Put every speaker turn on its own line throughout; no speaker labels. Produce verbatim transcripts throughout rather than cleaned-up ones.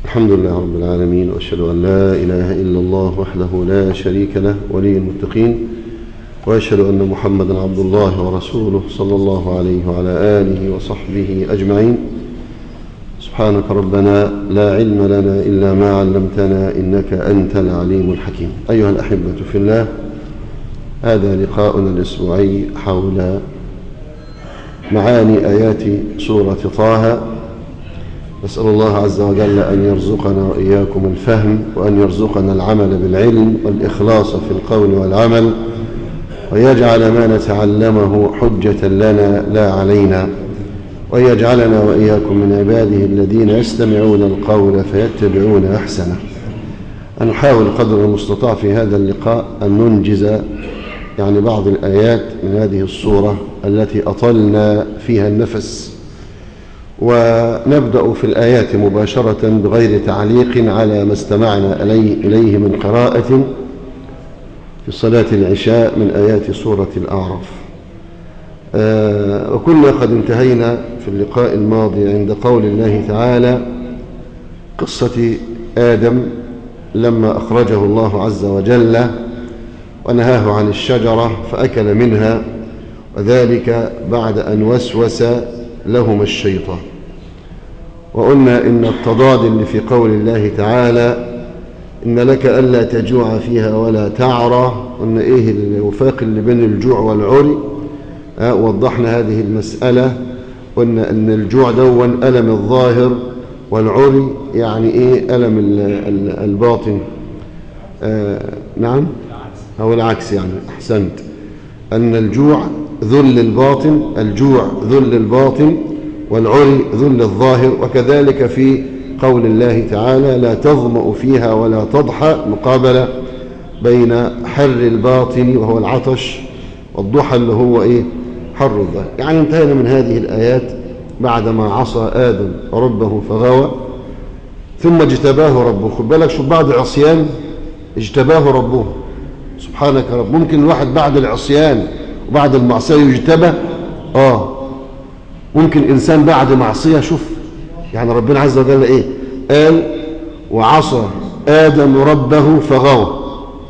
الحمد لله رب العالمين، وأشهد أن لا إله إلا الله وحده لا شريك له ولي المتقين، وأشهد أن محمدا عبد الله ورسوله صلى الله عليه وعلى آله وصحبه أجمعين. سبحانك ربنا لا علم لنا إلا ما علمتنا إنك أنت العليم الحكيم. أيها الأحبة في الله، هذا لقاؤنا الأسبوعي حول معاني آيات سورة طه. نسأل الله عز وجل أن يرزقنا وإياكم الفهم، وأن يرزقنا العمل بالعلم والإخلاص في القول والعمل، ويجعل ما نتعلمه حجة لنا لا علينا، ويجعلنا وإياكم من عباده الذين يستمعون القول فيتبعون أحسنه. نحاول قدر المستطاع في هذا اللقاء أن ننجز يعني بعض الآيات من هذه الصورة التي أطلنا فيها النفس، ونبدأ في الآيات مباشرة بغير تعليق على ما استمعنا إليه من قراءة في صلاة العشاء من آيات سورة الأعراف. آه وكنا قد انتهينا في اللقاء الماضي عند قول الله تعالى قصة آدم لما أخرجه الله عز وجل ونهاه عن الشجرة فأكل منها، وذلك بعد أن وسوس لهما الشيطان. وقلنا إن التضاد اللي في قول الله تعالى إن لك ألا تجوع فيها ولا تعرى، قلنا إيه الوفاق اللي بين الجوع والعري. أه وضحنا هذه المسألة، قلنا أن الجوع دون ألم الظاهر، والعري يعني إيه ألم الباطن. آه نعم أو العكس، يعني أحسنت، أن الجوع ذل الباطن، الجوع ذل الباطن والعري ذل الظاهر. وكذلك في قول الله تعالى لا تظمأ فيها ولا تضحى، مقابلة بين حر الباطن وهو العطش والضحى اللي هو إيه حر الظاهر. يعني انتهينا من هذه الآيات بعدما عصى آدم ربه فغوى ثم اجتباه ربه. خد بالك، شوف، بعد عصيان اجتباه ربه. سبحانك يا رب، ممكن الواحد بعد العصيان وبعد المعصية يجتبى؟ آه ممكن إنسان بعد معصية، شوف يعني ربنا عز وجل إيه قال وعصى آدم ربه فغوى،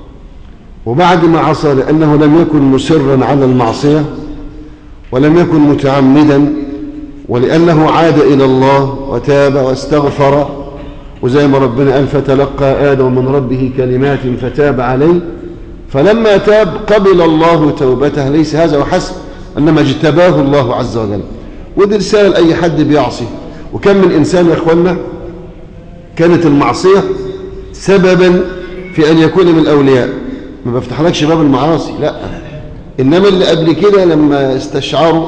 وبعد ما عصى لأنه لم يكن مسرا على المعصية ولم يكن متعمدا، ولأنه عاد إلى الله وتاب واستغفر، وزي ما ربنا قال فتلقى آدم من ربه كلمات فتاب عليه، فلما تاب قبل الله توبته. ليس هذا وحسب، إنما اجتباه الله عز وجل. ودي رسالة لأي حد بيعصي. وكم من إنسان يا أخوانا كانت المعصية سببا في أن يكون من الأولياء. ما بفتحلكش باب المعاصي، لا، إنما اللي قبل كده لما استشعروا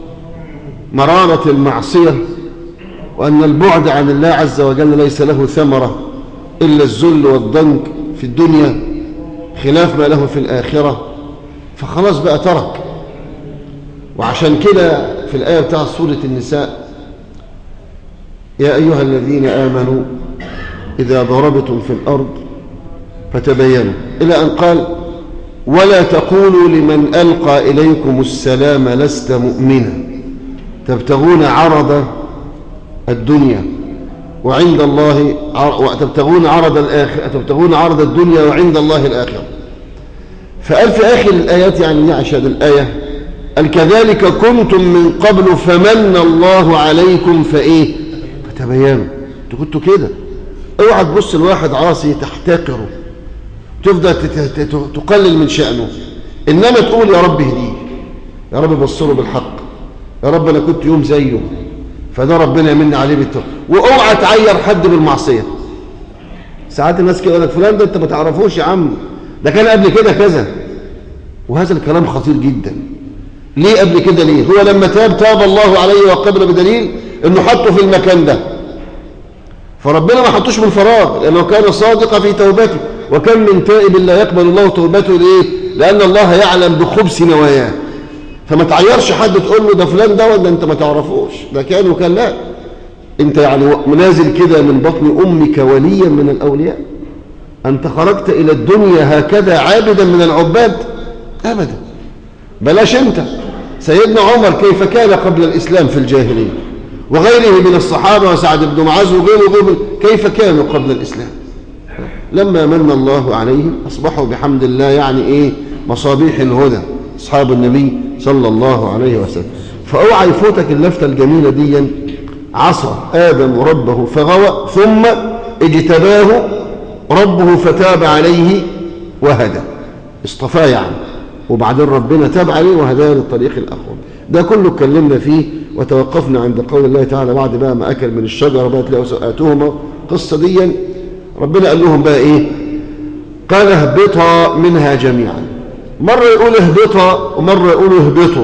مرارة المعصية وأن البعد عن الله عز وجل ليس له ثمرة إلا الذل والضنك في الدنيا خلاف ما له في الآخرة، فخلاص بقى ترك. وعشان كده في الآية بتاع سورة النساء يا أيها الذين آمنوا إذا ضربتم في الأرض فتبينوا، إلى أن قال ولا تقولوا لمن ألقى إليكم السلام لست مؤمنا تبتغون عرض الدنيا وعند الله تبتغون عرض الآخرة تبتغون عرض الدنيا وعند الله الآخرة. فقال في آخر الآيات، يعني يعشد الآية، قال كذلك كنتم من قبل فمن الله عليكم فإيه فتبينوا. انتوا كنتوا كده. اوعى تبص الواحد عاصي تحتقره، تفضل تقلل من شأنه، إنما تقول يا رب اهديه، يا رب بصره بالحق، يا رب أنا كنت يوم زيه، فده ربنا يمن عليه بالتوبة. واوعى تعير حد بالمعصية. ساعات الناس كده يقول لك فلان ده انت ما تعرفوش يا عم، ده كان قبل كده كذا، وهذا الكلام خطير جدا. ليه قبل كده؟ ليه؟ هو لما تاب تاب الله عليه وقبل بدليل انه حطه في المكان ده، فربنا ما حطوش من فراغ، لانه كان صادقا في توبته. وكم من تائب لا يقبل الله توبته، ليه؟ لان الله يعلم بخبث نواياه. فما تعيرش حد تقول له ده فلان ده ولا انت ما تعرفوش، ده كان وكان. لا، انت يعني منازل كده من بطن امك وليا من الاولياء. انت خرجت الى الدنيا هكذا عابدا من العباد؟ ابدا. بلاش انت، سيدنا عمر كيف كان قبل الاسلام في الجاهليه، وغيره من الصحابه وسعد بن معاذ وغيره وغيره كيف كانوا قبل الإسلام؟ لما من الله عليهم أصبحوا بحمد الله يعني إيه مصابيح الهدى أصحاب النبي صلى الله عليه وسلم. فأوعى يفوتك اللفتة الجميلة دي. عصى آدم ربه فغوى ثم اجتباه ربه فتاب عليه وهدى. اصطفاه يعني، وبعدين ربنا تاب عليه وهداه للطريق الأقوم. ده كله اتكلمنا فيه وتوقفنا عند قول الله تعالى بعد بقى ما أكل من الشجرة بقى تلاقوا سؤاتهما قصة دي. ربنا قال لهم بقى إيه؟ قال اهبطا منها جميعا. مرة يقول اهبطا ومرة يقول اهبطوا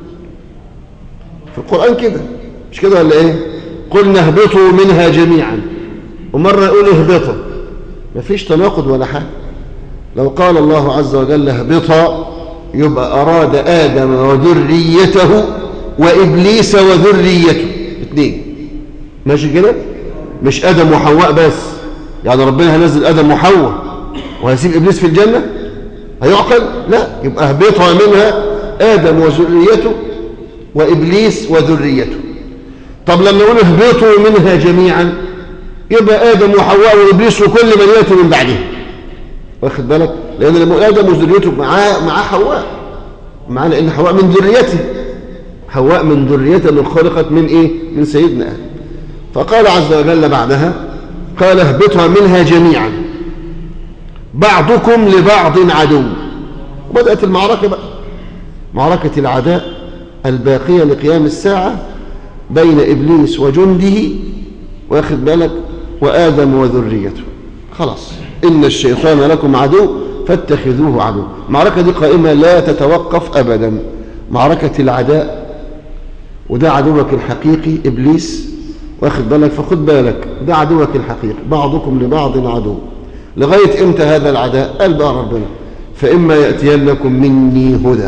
في القرآن كده، مش كده ولا إيه؟ قلنا اهبطوا منها جميعا، ومرة يقول اهبطا. مفيش تناقض ولا حاجة. لو قال الله عز وجل اهبطا يبقى أراد آدم وذريته وإبليس وذريته اثنين، ماشي كده؟ مش آدم وحواء بس، يعني ربنا هنزل آدم وحواء وهيسيب إبليس في الجنة؟ هيعقل؟ لا. يبقى اهبطا منها آدم وذريته وإبليس وذريته. طب لما نقول اهبطوا منها جميعا يبقى آدم وحواء وإبليس وكل من يأتي من بعده، واخد بالك؟ لأن لما آدم وذريته معاه معاه حواء، معاه لأن حواء من ذريته، حواء من ذريته اللي خلقت من إيه؟ من سيدنا آدم. فقال عز وجل بعدها قال اهبطها منها جميعا بعضكم لبعض عدو. وبدأت المعركة بقى، معركة العداء الباقية لقيام الساعة بين إبليس وجنده، واخد بالك، وآدم وذريته. خلاص، إن الشيطان لكم عدو فاتخذوه عدو. المعركة دي قائمة لا تتوقف أبدا، معركة العداء. وده عدوك الحقيقي إبليس، واخد بالك، فخد بالك ده عدوك الحقيقي، بعضكم لبعض عدو. لغاية إمتى هذا العداء؟ قال بقى ربنا فإما يأتينكم مني هدى.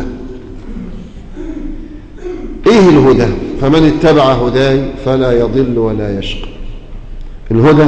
إيه الهدى؟ فمن اتبع هداي فلا يضل ولا يشقى. الهدى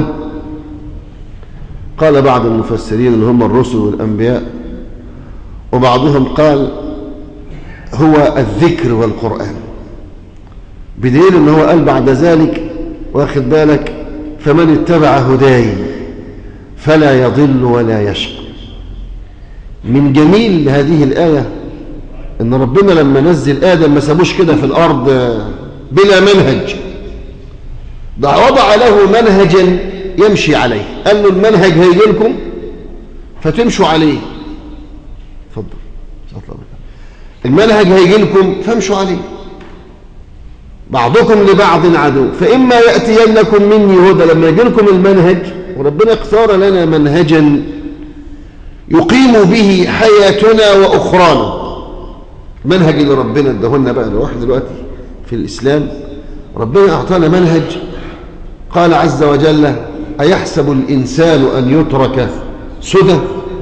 قال بعض المفسرين اللي هم الرسل والأنبياء، وبعضهم قال هو الذكر والقرآن، بدليل أنه قال بعد ذلك واخد بالك فمن اتبع هداي فلا يضل ولا يشقى. من جميل هذه الآية أن ربنا لما نزل آدم ما سابوش كده في الأرض بلا منهج، ده وضع له منهجا يمشي عليه. قال له المنهج هيجي لكم فتمشوا عليه. اتفضل. المنهج هيجي لكم فامشوا عليه. بعضكم لبعض عدو فإما يأتينكم مني هدى. لما يجي لكم المنهج، وربنا اختار لنا منهجا يقيم به حياتنا وأخرانا. المنهج اللي ربنا ادهلنا بقى لواحد دلوقتي في الإسلام، ربنا أعطانا منهج. قال عز وجل أيحسب الإنسان أن يترك سدى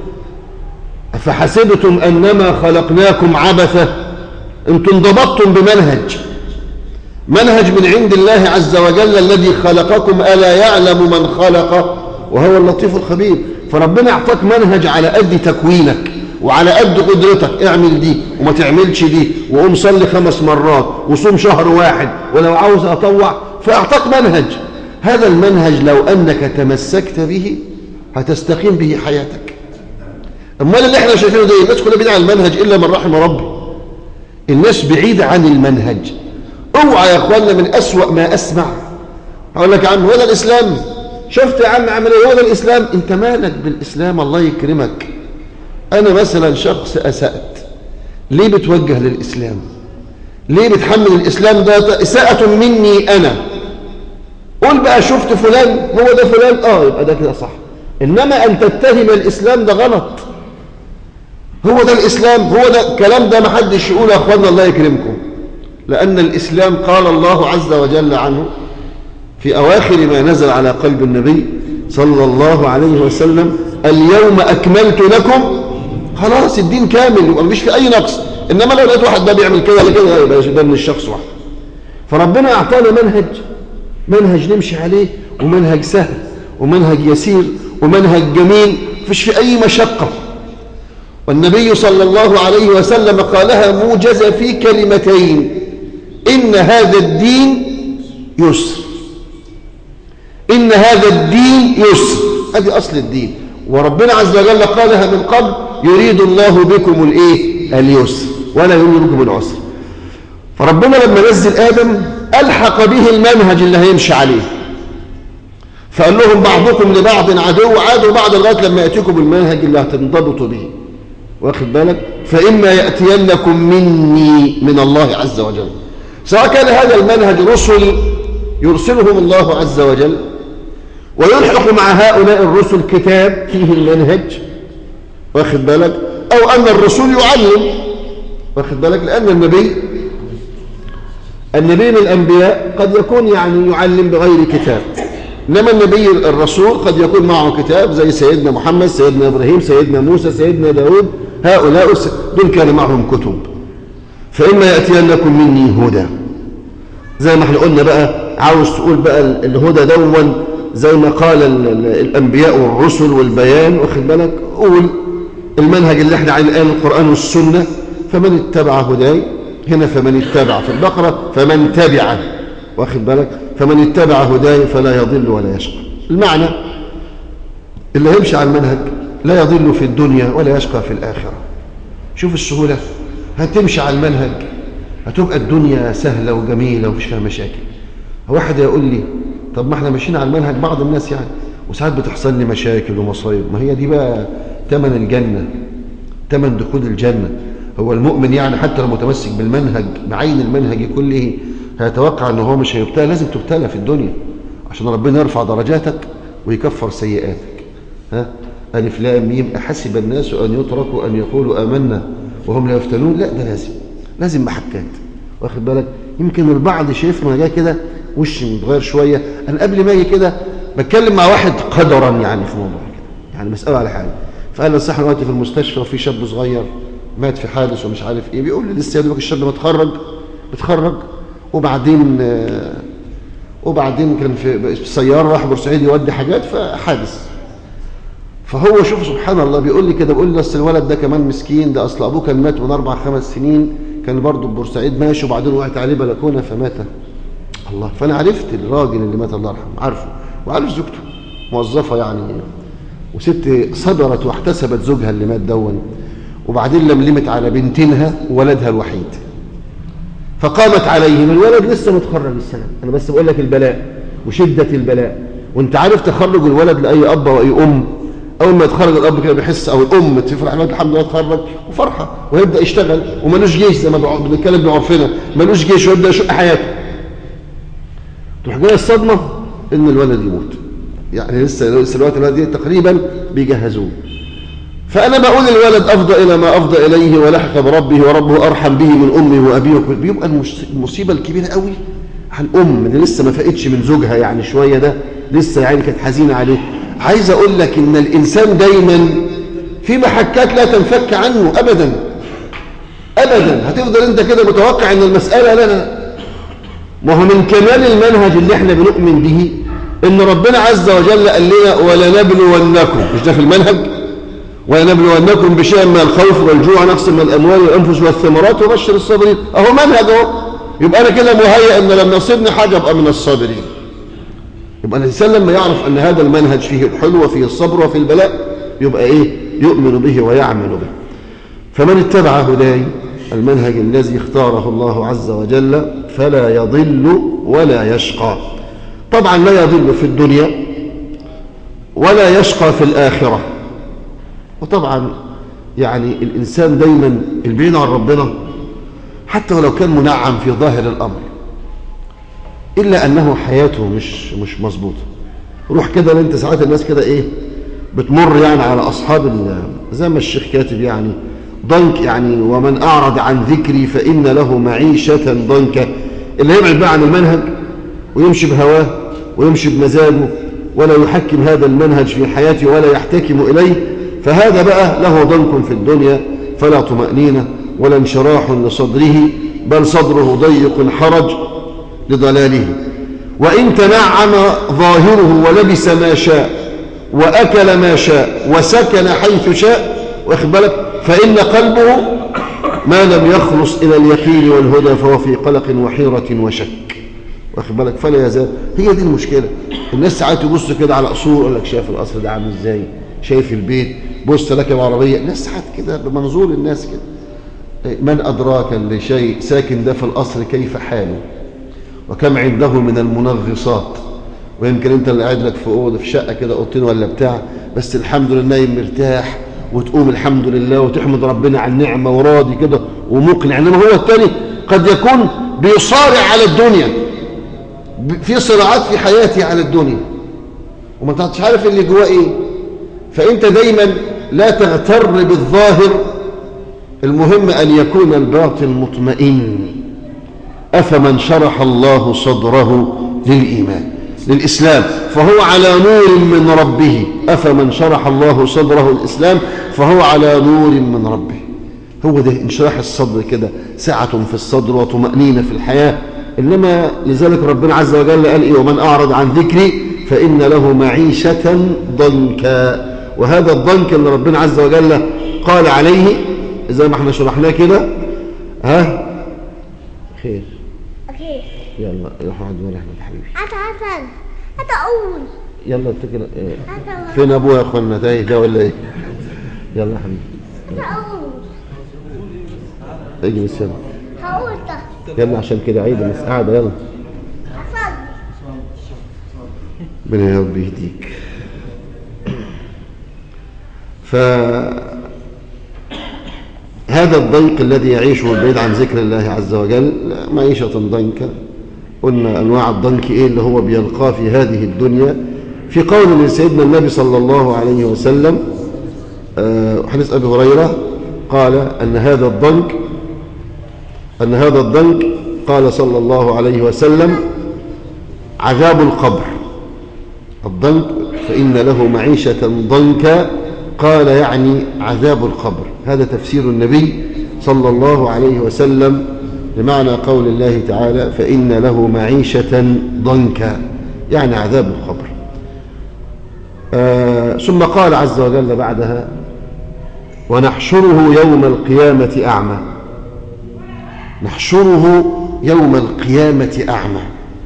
أفحسبتم أنما خلقناكم عبثا. أنتم انضبطتم بمنهج، منهج من عند الله عز وجل الذي خلقكم، ألا يعلم من خلق وهو اللطيف الخبير. فربنا اعطاك منهج على قد تكوينك وعلى قد قدرتك. اعمل دي وما تعملش دي، وقوم صلي خمس مرات وصوم شهر واحد، ولو عاوز أطوع. فأعطاك منهج. هذا المنهج لو أنك تمسكت به هتستقيم به حياتك. أمال اللي احنا شايفينه ده الناس كلها بعيدة عن المنهج إلا من رحم ربي. الناس بعيدة عن المنهج. اوعى يا اخوانا من أسوأ ما أسمع هقول لك يا عم هو ده الإسلام؟ شفت يا عم عمل ايه؟ هو ده الإسلام؟ انت مالك بالإسلام؟ الله يكرمك. أنا مثلا شخص أسأت، ليه بتوجه للإسلام؟ ليه بتحمل الإسلام ده إساءة مني أنا؟ قول بقى شفت فلان هو ده فلان، آه يبقى ده كده صح. إنما أن تتهم الإسلام ده غلط. هو ده الإسلام، هو ده الكلام ده محدش يقول يا أخوانا الله يكرمكم. لأن الإسلام قال الله عز وجل عنه في أواخر ما نزل على قلب النبي صلى الله عليه وسلم اليوم أكملت لكم. خلاص الدين كامل، يبقى مفيش في أي نقص. إنما لو لقيت واحد ده بيعمل كده ولا كده يبقى ده من الشخص واحد. فربنا أعطانا منهج، منهج نمشي عليه، ومنهج سهل ومنهج يسير ومنهج جميل، مفيش في أي مشقة. والنبي صلى الله عليه وسلم قالها موجزة في كلمتين: إن هذا الدين يسر. إن إن هذا الدين يسر. هذه أصل الدين، وربنا عز وجل قالها من قبل: يريد الله بكم الإيه؟ اليسر ولا يريد بكم العسر. فربنا لما نزل آدم ألحق به المنهج اللي هيمشي عليه، فقال لهم: بعضكم لبعض عدو، عادوا بعض لغاية لما يأتيكم المنهج اللي هتنضبطوا به. واخد بالك؟ فإما يأتينكم مني، من الله عز وجل، سواء كان هذا المنهج رسل يرسلهم الله عز وجل ويلحق مع هؤلاء الرسل كتاب فيه المنهج، واخد بالك، أو أن الرسول يعلم، واخد بالك، لأن النبي النبي من الأنبياء قد يكون يعني يعلم بغير كتاب، إنما النبي الرسول قد يكون معه كتاب، زي سيدنا محمد، سيدنا إبراهيم، سيدنا موسى، سيدنا داود، هؤلاء دول كان معهم كتب. فإما يأتينكم مني هدى، زي ما احنا قلنا بقى، عاوز تقول بقى الهدى دون زي ما قال الأنبياء والرسل والبيان، واخد بالك، قول المنهج اللي احنا عن الآن القرآن والسنة. فمن اتبع هداي، هنا فمن اتبع، في البقرة فمن تبع، واخد بالك، فمن اتبع هداي فلا يضل ولا يشقى. المعنى اللي هيمشي على المنهج لا يضل في الدنيا ولا يشقى في الآخرة. شوف السهولة، هتمشي على المنهج هتبقى الدنيا سهلة وجميلة ومفيش فيها مشاكل. واحد يقول لي: طب ما احنا ماشيين على المنهج، بعض الناس يعني، وساعات بتحصل لي مشاكل ومصايب. ما هي دي بقى ثمن الجنة، ثمن دخول الجنة. هو المؤمن يعني حتى لو متمسك بالمنهج بعين المنهج كله هيتوقع ان هو مش هيبتلى؟ لازم تبتلى في الدنيا عشان ربنا يرفع درجاتك ويكفر سيئاتك. ها؟ ألف لام ميم، أحسب الناس أن يتركوا أن يقولوا آمنا وهم لا يفتنون. لا، ده لازم لازم محكات، واخد بالك. يمكن البعض شايف ما جاي كده وشي متغير شوية. أنا قبل ما أجي كده بتكلم مع واحد قدرا يعني في موضوع كده، يعني مسألة على حاجة، فقال لي: صح، دلوقتي في المستشفى وفي شاب صغير مات في حادث ومش عارف ايه. بيقول لي: لسه يا دوبك الشاب متخرج متخرج وبعدين آه وبعدين كان في سيارة راح بورسعيد يودي حاجات فحادث. فهو شوف سبحان الله، بيقول لي كده، بيقول لي: اصل الولد ده كمان مسكين، ده اصل ابوه كان مات من اربع خمس سنين، كان برضه في بورسعيد ماشي وبعدين وقعت عليه بلكونه فمات. الله. فانا عرفت الراجل اللي مات، الله يرحمه، عارفه، وعارف زوجته موظفه يعني، وست صبرت واحتسبت زوجها اللي مات دون، وبعدين لملمت على بنتها وولدها الوحيد، فقامت عليهم. الولد لسه متخرج السنه. انا بس بقول لك البلاء وشده البلاء. وانت عارف تخرج الولد لاي اب واي ام، اول ما يتخرج الاب كده بيحس، او الام تفرح، الحمد لله اتخرج وفرحه، ويبدا يشتغل ومالوش جيش، زي ما بنتكلم بعرفنا، مالوش جيش ويبدا يشق حياته. تروح جايه الصدمه ان الولد يموت، يعني لسه لسه الوقت الولد تقريبا بيجهزوه. فانا بقول الولد افضى الى ما افضى اليه ولحق بربه وربه ارحم به من امه وابيه. بيبقى المصيبه الكبيره قوي على الام اللي لسه ما فاقتش من زوجها يعني شويه، ده لسه يعني كانت حزينه عليه. عايز اقول لك ان الانسان دايما في محكات لا تنفك عنه ابدا ابدا. هتفضل انت كده متوقع ان المساله لا لا ما هو من كمال المنهج اللي احنا بنؤمن به ان ربنا عز وجل قال لنا: ولنبلونكم، مش ده في المنهج؟ ولنبلونكم بشيء من الخوف والجوع، نقص من الاموال والانفس والثمرات وبشر الصابرين. اهو منهج اهو. يبقى انا كده مهيئ ان لما يصيبني حاجه ابقى من الصابرين. يبقى الإنسان لما يعرف أن هذا المنهج فيه الحلو وفيه الصبر وفيه البلاء يبقى إيه؟ يؤمن به ويعمل به. فمن اتبع هداي، المنهج الذي اختاره الله عز وجل، فلا يضل ولا يشقى. طبعا لا يضل في الدنيا ولا يشقى في الآخرة. وطبعا يعني الإنسان دايما البعيد عن ربنا حتى ولو كان منعم في ظاهر الأمر، إلا أنه حياته مش مش مظبوطة. روح كده انت ساعات الناس كده إيه بتمر يعني على أصحاب زي ما الشيخ كاتب يعني ضنك، يعني ومن أعرض عن ذكري فإن له معيشة ضنكا. اللي يبعد بقى عن المنهج ويمشي بهواه ويمشي بمزاجه ولا يحكم هذا المنهج في حياته ولا يحتكم إليه، فهذا بقى له ضنك في الدنيا، فلا طمأنينة ولا انشراح لصدره، بل صدره ضيق حرج لضلاله. وإن تنعم ظاهره ولبس ما شاء وأكل ما شاء وسكن حيث شاء، واخد بالك، فإن قلبه ما لم يخلص إلى اليقين والهدى فهو في قلق وحيرة وشك. واخد بالك؟ فلا يزال. هي دي المشكله. الناس ساعات يبص كده على قصور، يقول لك شايف القصر ده عامل ازاي، شايف البيت، بص راكب عربيه. الناس ساعات كده بمنظور الناس كده. من ادراك اللي شيء ساكن ده في القصر كيف حاله وكم عنده من المنغصات. ويمكن انت اللي قاعد لك في اوضه في شقه كده اوضتين ولا بتاع، بس الحمد لله نايم مرتاح وتقوم الحمد لله وتحمد ربنا على النعمه وراضي كده ومقنع. انما هو الثاني قد يكون بيصارع على الدنيا، في صراعات في حياته على الدنيا وما انتش عارف اللي جواه ايه. فانت دايما لا تغتر بالظاهر، المهم ان يكون الباطن مطمئن. افمن شرح الله صدره للايمان للاسلام فهو على نور من ربه. افمن شرح الله صدره للاسلام فهو على نور من ربه. هو ده انشراح الصدر كده، سعة في الصدر وطمأنينة في الحياة. إنما لذلك ربنا عز وجل قال إيه؟ ومن أعرض عن ذكري فإن له معيشة ضنكا. وهذا الضنك اللي ربنا عز وجل قال عليه زي ما احنا شرحناه كده. ها خير
اوكي
يلا روح اقعد ولا احمد حبيبي.
هات حسن هات اقول
يلا اتكل. فين ابويا يا اخوانا؟ تايه ده ولا ايه؟ يلا يا حبيبي
هات اقول
اجلس يلا.
هقول ده
يلا عشان كده عيد الناس قاعده. يلا
حسن
ربنا يا رب يهديك. فهذا الضيق الذي يعيشه البعيد عن ذكر الله عز وجل معيشة ضنكا. قلنا أنواع الضنك إيه اللي هو بيلقاه في هذه الدنيا. في قول من سيدنا النبي صلى الله عليه وسلم حديث أبي هريرة قال أن هذا الضنك أن هذا الضنك قال صلى الله عليه وسلم عذاب القبر. الضنك فإن له معيشة ضنكا، قال يعني عذاب القبر. هذا تفسير النبي صلى الله عليه وسلم لمعنى قول الله تعالى فإن له معيشة ضنكا، يعني عذاب القبر. آه ثم قال عز وجل بعدها ونحشره يوم القيامة أعمى. نحشره يوم القيامة أعمى.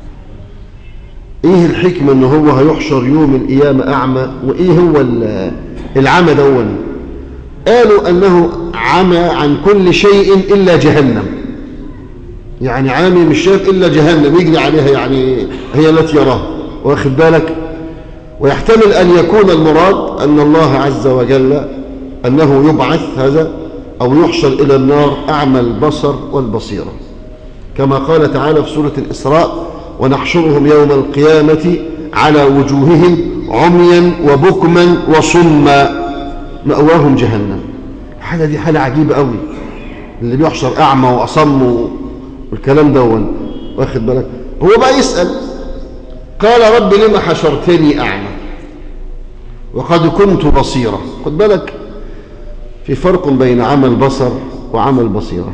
إيه الحكمة أنه هو هيحشر يوم القيامة أعمى؟ وإيه هو العمى دون؟ قالوا أنه عمى عن كل شيء إلا جهنم. يعني عامي مش شايف إلا جهنم يجري عليها، يعني هي التي يراها، واخد بالك؟ ويحتمل أن يكون المراد أن الله عز وجل أنه يبعث هذا أو يحشر إلى النار أعمى البصر والبصيرة، كما قال تعالى في سورة الإسراء ونحشرهم يوم القيامة على وجوههم عميا وبكما وصما مأواهم جهنم. الحالة دي حالة عجيبة قوي، اللي بيحشر أعمى وأصم والكلام دون، واخد بالك؟ هو بقى يسأل قال رب لما حشرتني أعمى وقد كنت بصيرا. خد بالك في فرق بين عمى البصر وعمى البصيرة.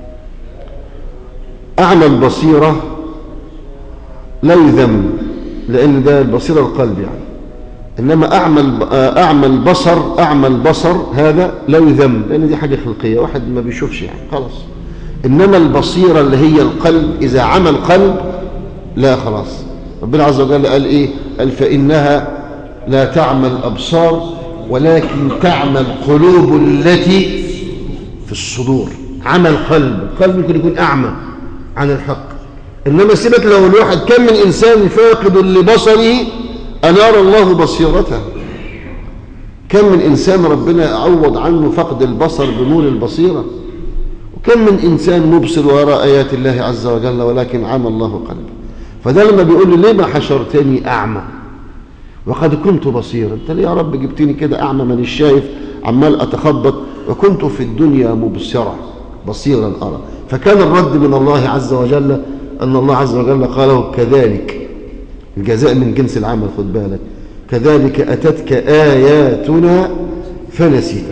أعمى البصيرة لا يذم لأن ده البصيرة القلب يعني، إنما أعمى أعمى البصر أعمى البصر هذا لا يذم لأن دي حاجة خلقية، واحد ما بيشوفش يعني خلاص. إنما البصيرة اللي هي القلب إذا عمى القلب لا خلاص. ربنا عز وجل قال إيه؟ قال فإنها لا تعمى الأبصار ولكن تعمى القلوب التي في الصدور. عمى القلب، القلب ممكن يكون أعمى عن الحق. إنما سيبك لو الواحد كم من إنسان فاقد لبصره أنار الله بصيرته. كم من إنسان ربنا عوض عنه فقد البصر بنور البصيرة، وكم من إنسان مبصر وراء آيات الله عز وجل ولكن عمى الله قلبه. فده لما بيقول لي ليه ما حشرتني أعمى وقد كنت بصيرا؟ انت ليه يا رب جبتني كده أعمى من الشايف عمال أتخبط وكنت في الدنيا مبصرا بصيرا أرى؟ فكان الرد من الله عز وجل أن الله عز وجل قاله كذلك، الجزاء من جنس العمل. خد بالك كذلك أتتك آياتنا فنسيتها.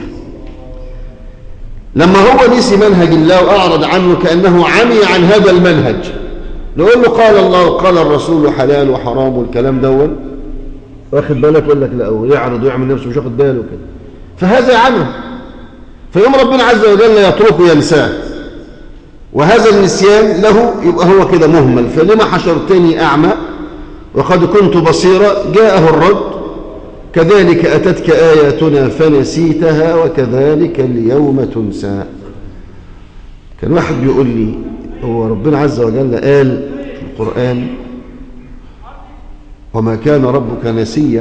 لما هو نسي منهج الله وأعرض عنه كأنه عمي عن هذا المنهج، نقول له قال الله وقال الرسول حلال وحرام والكلام دون، واخد بالك؟ يقول لك لا، ويعرض ويعمل نفسه مش واخد باله كده، فهذا عمى. فيوم ربنا عز وجل يتركه ينساه وهذا النسيان له يبقى هو كده مهمل. فلما حشرتني أعمى وقد كنت بصيرا؟ جاءه الرد: كذلك أتتك آياتنا فنسيتها وكذلك اليوم تنسى. كان واحد بيقول لي: هو ربنا عز وجل قال في القرآن: وما كان ربك نسيا،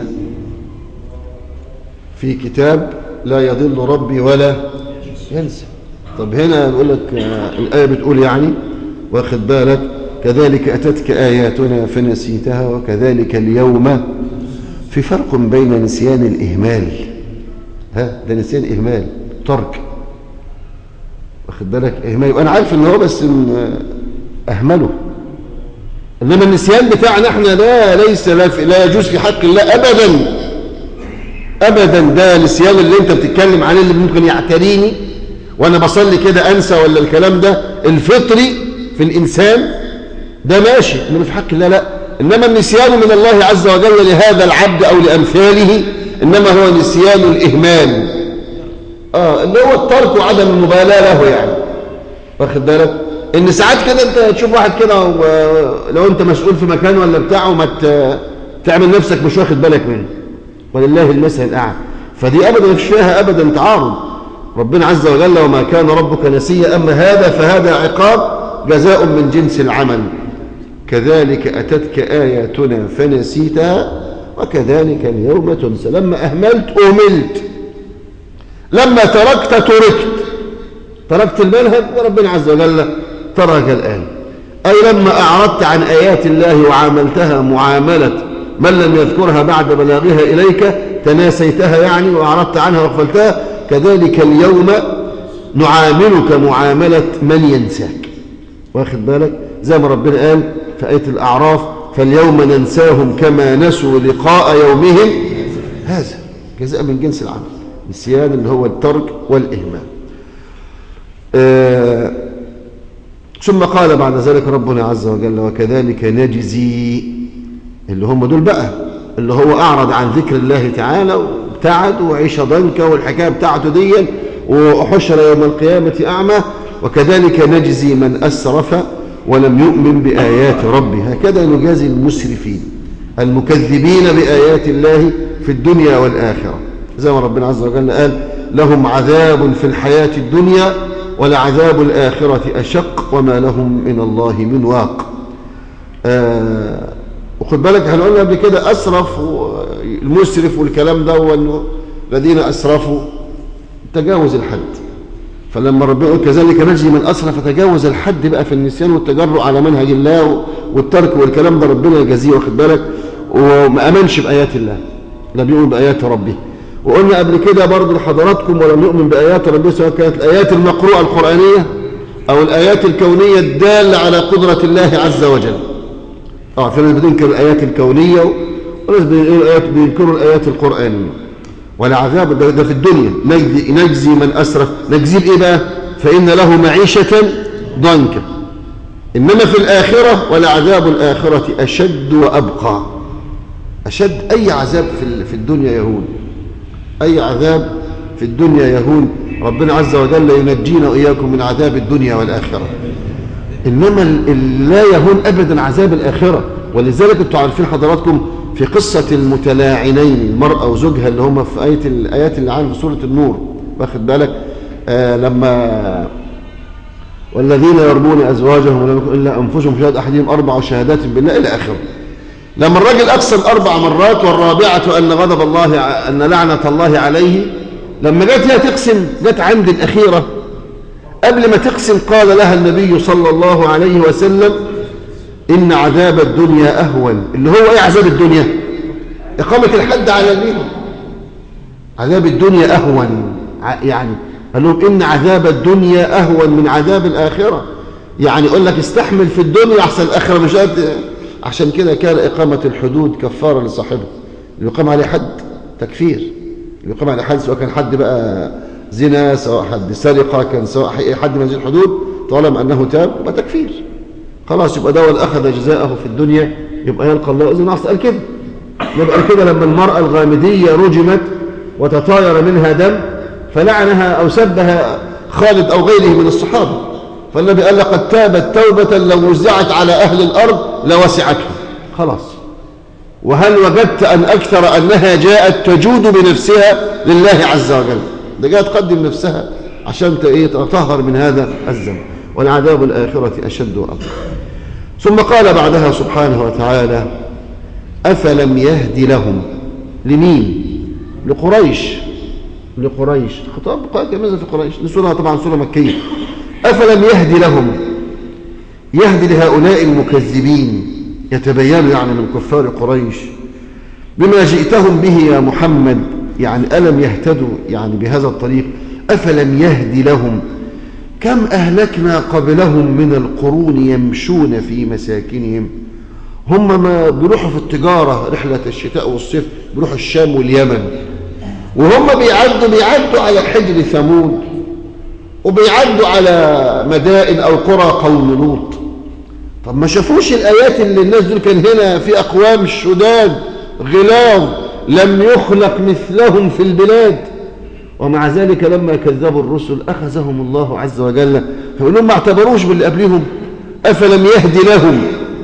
في كتاب لا يضل ربي ولا ينسى. طب هنا بيقول لك الآية بتقول يعني واخد بالك كذلك أتتك آياتنا فنسيتها وكذلك اليوم. في فرق بين نسيان الإهمال، ها ده نسيان إهمال ترك، واخد بالك إهمال يبقى أنا عارف إن هو بس أهمله. إنما النسيان بتاعنا احنا ده ليس لا يجوز في حق الله أبدا أبدا. ده نسيان اللي أنت بتتكلم عليه اللي ممكن يعتريني وأنا بصلي كده أنسى، ولا الكلام ده الفطري في الإنسان ده ماشي، إنما في حق الله لا. إنما النسيان من الله عز وجل لهذا العبد أو لأمثاله إنما هو نسيان الإهمال، آه اللي هو الترك وعدم المبالاة له يعني، واخد بالك. إن ساعات كده أنت تشوف واحد كده لو أنت مسؤول في مكان ولا بتاعه ما تعمل نفسك مش واخد بالك منه، ولله المثل الأعلى. فدي أبدا مش فيها أبدا تعارض. ربنا عز وجل وما كان ربك نسيا، أما هذا فهذا عقاب جزاء من جنس العمل. كذلك أتتك آياتنا فنسيتها وكذلك اليوم تنسى. لما أهملت أهملت، لما تركت تركت، تركت المنهج وربنا عز وجل ترك الآن. أي لما أعرضت عن آيات الله وعاملتها معاملة من لم يذكرها بعد بلاغها إليك، تناسيتها يعني وأعرضت عنها وغفلتها، كذلك اليوم نعاملك معاملة من ينساك، واخد بالك. زي ما ربنا قال في آية الأعراف: فاليوم ننساهم كما نسوا لقاء يومهم هذا، جزاء من جنس العمل. نسيان اللي هو الترك والإهمال. آه ثم قال بعد ذلك ربنا عز وجل: وكذلك نجزي، اللي هم دول بقى اللي هو أعرض عن ذكر الله تعالى وابتعد وعيش ضنك والحكاية بتاعته دي وحشر يوم القيامة أعمى. وكذلك نجزي من أسرف ولم يؤمن بآيات ربه. هكذا نجازي المسرفين المكذبين بآيات الله في الدنيا والآخرة. زي ما ربنا عز وجل قال: لهم عذاب في الحياة الدنيا ولعذاب الآخرة أشق وما لهم من الله من واق. آه وخد بالك احنا قلنا قبل كده أسرف المسرف والكلام ده، وأنه الذين أسرفوا تجاوز الحد. فلما ربنا يقول كذلك نجزي من أسرف فتجاوز الحد بقى في النسيان والتجرؤ على منهج الله والترك والكلام ده، ربنا يجازيه، واخد بالك، وما أمنش بآيات الله، لم يؤمن بآيات ربه. وقلنا قبل كده برضو لحضراتكم: ولم يؤمن بآيات ربه، سواء كانت الآيات المقروءة القرآنية أو الآيات الكونية الدالة على قدرة الله عز وجل. اه في ناس بتنكر الآيات الكونية وناس بينكروا الآيات القرآنية. والعذاب ده, ده في الدنيا. نجزي, نجزي من أسرف، نجزي بإيه بقى؟ فإن له معيشة ضنكا. إنما في الآخرة ولعذاب الآخرة أشد وأبقى. أشد. أي عذاب في في الدنيا يهون، أي عذاب في الدنيا يهون. ربنا عز وجل ينجينا وإياكم من عذاب الدنيا والآخرة. إنما لا يهون أبدا عذاب الآخرة. ولذلك انتوا عارفين حضراتكم في قصة المتلاعنين، المرأة وزوجها، اللي هم في آية الآيات اللي عن في سورة النور، واخد بالك. آه لما والذين يرمون أزواجهم ولم يكن إلا أنفسهم شهادة أحدهم أربع شهادات بالله إلى آخره. لما الرجل أقسم أربع مرات والرابعة أن غضب الله، أن لعنة الله عليه، لما جت هي تقسم جت عند الأخيرة، قبل ما تقسم قال لها النبي صلى الله عليه وسلم: إن عذاب الدنيا أهون. اللي هو إيه عذاب الدنيا؟ إقامة الحد على اليمين. عذاب الدنيا أهون، يعني قال لهم إن عذاب الدنيا أهون من عذاب الآخرة. يعني يقول لك استحمل في الدنيا أحسن الآخرة مش قد. عشان كده كان إقامة الحدود كفارة لصاحبه. اللي يقام عليه حد تكفير، اللي يقام عليه حد سواء كان حد بقى زنا، سواء حد سرقة، كان سواء حد من هذه الحدود، طالما أنه تاب يبقى تكفير خلاص. يبقى ده أخذ جزاءه في الدنيا يبقى يلقى الله. إذن أصل قال كده. يبقى كده لما المرأة الغامدية رجمت وتطاير منها دم فلعنها أو سبها خالد أو غيره من الصحابة، فالنبي قال لقد تابت توبة لو وزعت على أهل الأرض لوسعتهم. خلاص. وهل وجدت أن أكثر أنها جاءت تجود بنفسها لله عز وجل؟ ده جاءت تقدم نفسها عشان تطهر من هذا الذنب. والعذاب الآخرة أشد وأبقى. ثم قال بعدها سبحانه وتعالى أفلم يهد لهم. لمين؟ لقريش. لقريش خطاب كما في قريش. لسورة طبعا سورة مكية. أفلم يهد لهم، يهدي لهؤلاء المكذبين، يتبين يعني من كفار قريش بما جئتهم به يا محمد، يعني ألم يهتدوا يعني بهذا الطريق؟ أفلم يهدي لهم كم أهلكنا قبلهم من القرون يمشون في مساكنهم. هم ما بيروحوا في التجارة رحلة الشتاء والصيف، بيروحوا الشام واليمن، وهم بيعدوا بيعدوا على حجر ثمود، وبيعدوا على مدائن أو قرى قوم لوط. طب ما شافوش الآيات اللي الناس دول كان هنا في أقوام شداد غلاظ لم يخلق مثلهم في البلاد، ومع ذلك لما كذبوا الرسل أخذهم الله عز وجل. فيقول لهم ما اعتبروش باللي قبلهم. أفلم يهدي لهم،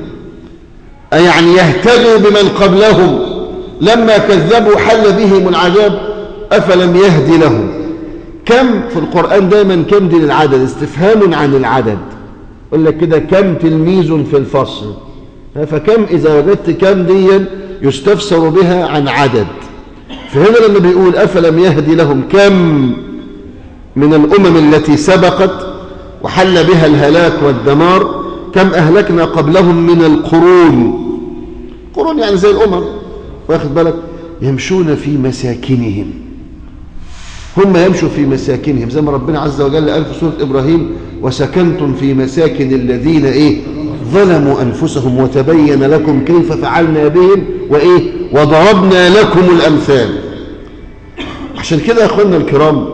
أي يعني يهتدوا بمن قبلهم لما كذبوا حل بهم العذاب. أفلم يهدي لهم. كم في القرآن دايما كم دي للعدد، استفهام عن العدد. يقول لك كده كم تلميذ في الفصل، فكم إذا وجدت كم دي يستفسر بها عن عدد. فهنا لما بيقول أفلم يهدي لهم كم من الأمم التي سبقت وحل بها الهلاك والدمار، كم أهلكنا قبلهم من القرون. قرون يعني زي الأمم، واخد بالك، يمشون في مساكنهم. هم يمشوا في مساكنهم زي ما ربنا عز وجل قال في سورة إبراهيم وسكنتم في مساكن الذين إيه ظلموا أنفسهم وتبين لكم كيف فعلنا بهم وإيه وضربنا لكم الأمثال. عشان كده يا أخوانا الكرام